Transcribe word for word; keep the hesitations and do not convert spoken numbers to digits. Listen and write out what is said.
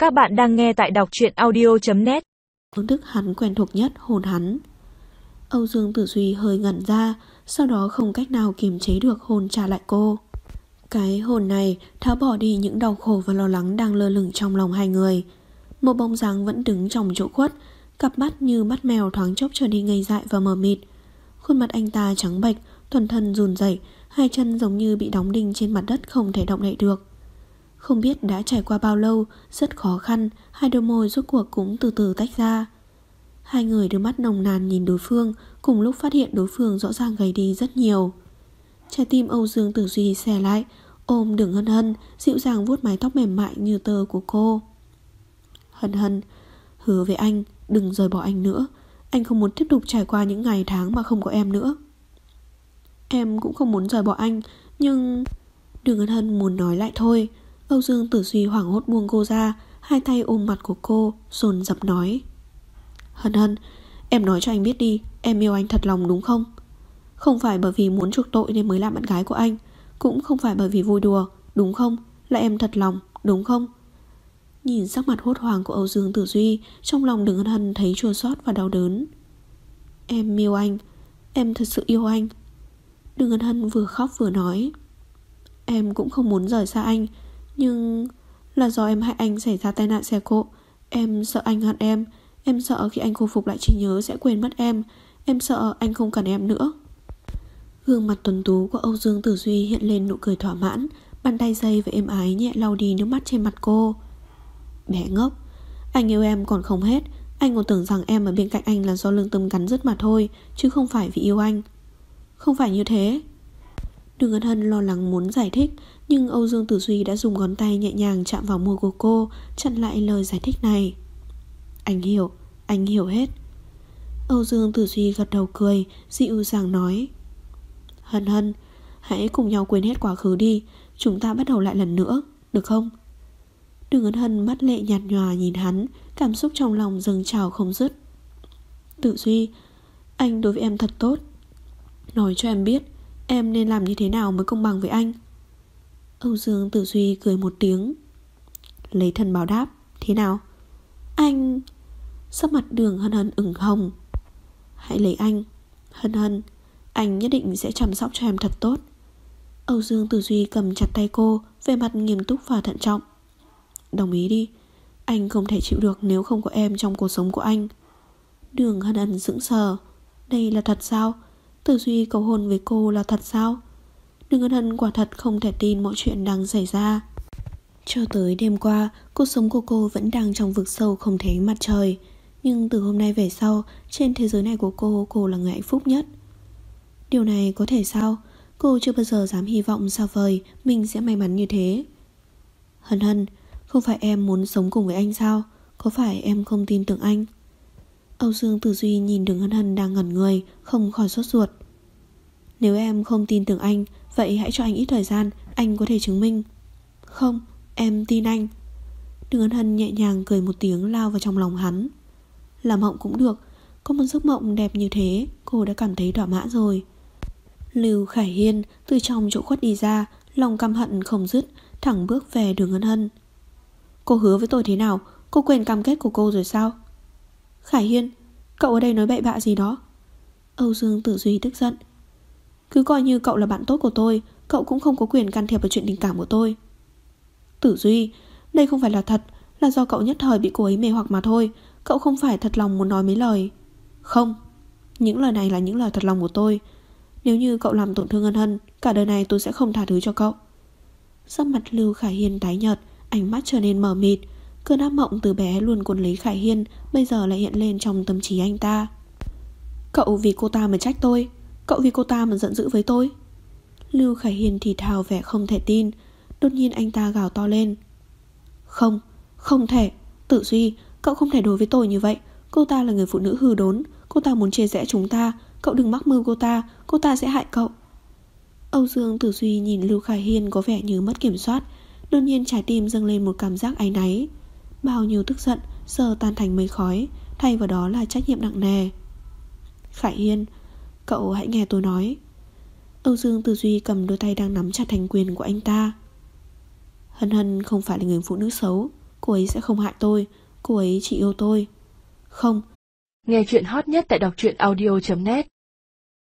Các bạn đang nghe tại đọc truyện audio chấm net. Phương thức hắn quen thuộc nhất hôn hắn. Âu Dương Tử Duy hơi ngẩn ra, sau đó không cách nào kiềm chế được hôn trả lại cô. Cái hôn này tháo bỏ đi những đau khổ và lo lắng đang lơ lửng trong lòng hai người. Một bóng dáng vẫn đứng trong chỗ khuất, cặp mắt như mắt mèo thoáng chốc trở nên ngây dại và mờ mịt. Khuôn mặt anh ta trắng bệch, toàn thân run rẩy, hai chân giống như bị đóng đinh trên mặt đất không thể động đậy được. Không biết đã trải qua bao lâu, rất khó khăn, hai đôi môi rốt cuộc cũng từ từ tách ra. Hai người đưa mắt nồng nàn nhìn đối phương, cùng lúc phát hiện đối phương rõ ràng gầy đi rất nhiều. Trái tim Âu Dương Tử Duy xè lại, ôm Đường Hân Hân, dịu dàng vuốt mái tóc mềm mại như tơ của cô. Hân Hân, hứa với anh, đừng rời bỏ anh nữa. Anh không muốn tiếp tục trải qua những ngày tháng mà không có em nữa. Em cũng không muốn rời bỏ anh, nhưng... Đường Hân Hân muốn nói lại thôi. Âu Dương Tử Duy hoảng hốt buông cô ra, hai tay ôm mặt của cô, dồn dập nói: Hân Hân, em nói cho anh biết đi, em yêu anh thật lòng đúng không? Không phải bởi vì muốn chuộc tội nên mới làm bạn gái của anh, cũng không phải bởi vì vui đùa, đúng không? Là em thật lòng, đúng không? Nhìn sắc mặt hốt hoảng của Âu Dương Tử Duy, trong lòng Đường Hân Hân thấy chua xót và đau đớn. Em yêu anh, em thật sự yêu anh. Đường Hân Hân vừa khóc vừa nói: Em cũng không muốn rời xa anh, nhưng là do em hại anh xảy ra tai nạn xe cộ. Em sợ anh hận em. Em sợ khi anh khôi phục lại trí nhớ sẽ quên mất em. Em sợ anh không cần em nữa. Gương mặt tuấn tú của Âu Dương Tử Duy hiện lên nụ cười thỏa mãn, bàn tay dây và êm ái nhẹ lau đi nước mắt trên mặt cô. Bé ngốc, anh yêu em còn không hết. Anh còn tưởng rằng em ở bên cạnh anh là do lương tâm cắn rứt mà thôi, chứ không phải vì yêu anh. Không phải như thế. Đường Hân Hân lo lắng muốn giải thích, nhưng Âu Dương Tử Duy đã dùng ngón tay nhẹ nhàng chạm vào môi của cô, chặn lại lời giải thích này. Anh hiểu, anh hiểu hết. Âu Dương Tử Duy gật đầu cười, dịu dàng nói: Hân Hân, hãy cùng nhau quên hết quá khứ đi. Chúng ta bắt đầu lại lần nữa, được không? Đường Hân Hân mắt lệ nhạt nhòa nhìn hắn, cảm xúc trong lòng dâng trào không dứt. Tử Duy, anh đối với em thật tốt. Nói cho em biết, em nên làm như thế nào mới công bằng với anh. Âu Dương Tử Duy cười một tiếng, lấy thân báo đáp. Thế nào? Anh... Sắc mặt Đường Hân Hân ửng hồng. Hãy lấy anh, Hân Hân, anh nhất định sẽ chăm sóc cho em thật tốt. Âu Dương Tử Duy cầm chặt tay cô, vẻ mặt nghiêm túc và thận trọng. Đồng ý đi. Anh không thể chịu được nếu không có em trong cuộc sống của anh. Đường Hân Hân sững sờ. Đây là thật sao? Tử Duy cầu hôn với cô là thật sao? Đường Hân Hân quả thật không thể tin mọi chuyện đang xảy ra. Cho tới đêm qua, cuộc sống của cô vẫn đang trong vực sâu không thấy mặt trời. Nhưng từ hôm nay về sau, trên thế giới này của cô, cô là người hạnh phúc nhất. Điều này có thể sao? Cô chưa bao giờ dám hy vọng xa vời mình sẽ may mắn như thế. Hân Hân, không phải em muốn sống cùng với anh sao? Có phải em không tin tưởng anh? Âu Dương Tử Duy nhìn Đường Hân Hân đang ngẩn người, không khỏi sốt ruột. Nếu em không tin tưởng anh, vậy hãy cho anh ít thời gian, anh có thể chứng minh. Không, em tin anh. Đường Hân Hân nhẹ nhàng cười một tiếng lao vào trong lòng hắn. Làm mộng cũng được, có một giấc mộng đẹp như thế, cô đã cảm thấy thỏa mãn rồi. Lưu Khải Hiên từ trong chỗ khuất đi ra, lòng căm hận không dứt, thẳng bước về Đường Hân Hân. Cô hứa với tôi thế nào? Cô quên cam kết của cô rồi sao? Khải Hiên, cậu ở đây nói bậy bạ gì đó? Âu Dương Tử Duy tức giận. Cứ coi như cậu là bạn tốt của tôi, cậu cũng không có quyền can thiệp vào chuyện tình cảm của tôi. Tử Duy, đây không phải là thật, là do cậu nhất thời bị cô ấy mê hoặc mà thôi. Cậu không phải thật lòng muốn nói mấy lời. Không, những lời này là những lời thật lòng của tôi. Nếu như cậu làm tổn thương Hân Hân, cả đời này tôi sẽ không tha thứ cho cậu. Sắc mặt Lưu Khải Hiên tái nhợt, ánh mắt trở nên mờ mịt. Cơn ác mộng từ bé luôn cuốn lấy Khải Hiên bây giờ lại hiện lên trong tâm trí anh ta. Cậu vì cô ta mà trách tôi, cậu vì cô ta mà giận dữ với tôi. Lưu Khải Hiên thì thào vẻ không thể tin. Đột nhiên anh ta gào to lên. Không, không thể. Tử Duy, cậu không thể đối với tôi như vậy. Cô ta là người phụ nữ hư đốn, cô ta muốn chia rẽ chúng ta. Cậu đừng mắc mưu cô ta, cô ta sẽ hại cậu. Âu Dương Tử Duy nhìn Lưu Khải Hiên có vẻ như mất kiểm soát. Đột nhiên trái tim dâng lên một cảm giác áy náy. Bao nhiêu tức giận giờ tan thành mây khói, thay vào đó là trách nhiệm nặng nề. Khải Hiên, cậu hãy nghe tôi nói. Âu Dương Tử Duy cầm đôi tay đang nắm chặt thành quyền của anh ta. Hân Hân không phải là người phụ nữ xấu, Cô ấy sẽ không hại tôi. Cô ấy chỉ yêu tôi. Không. Nghe chuyện hot nhất tại đọc truyện audio chấm net.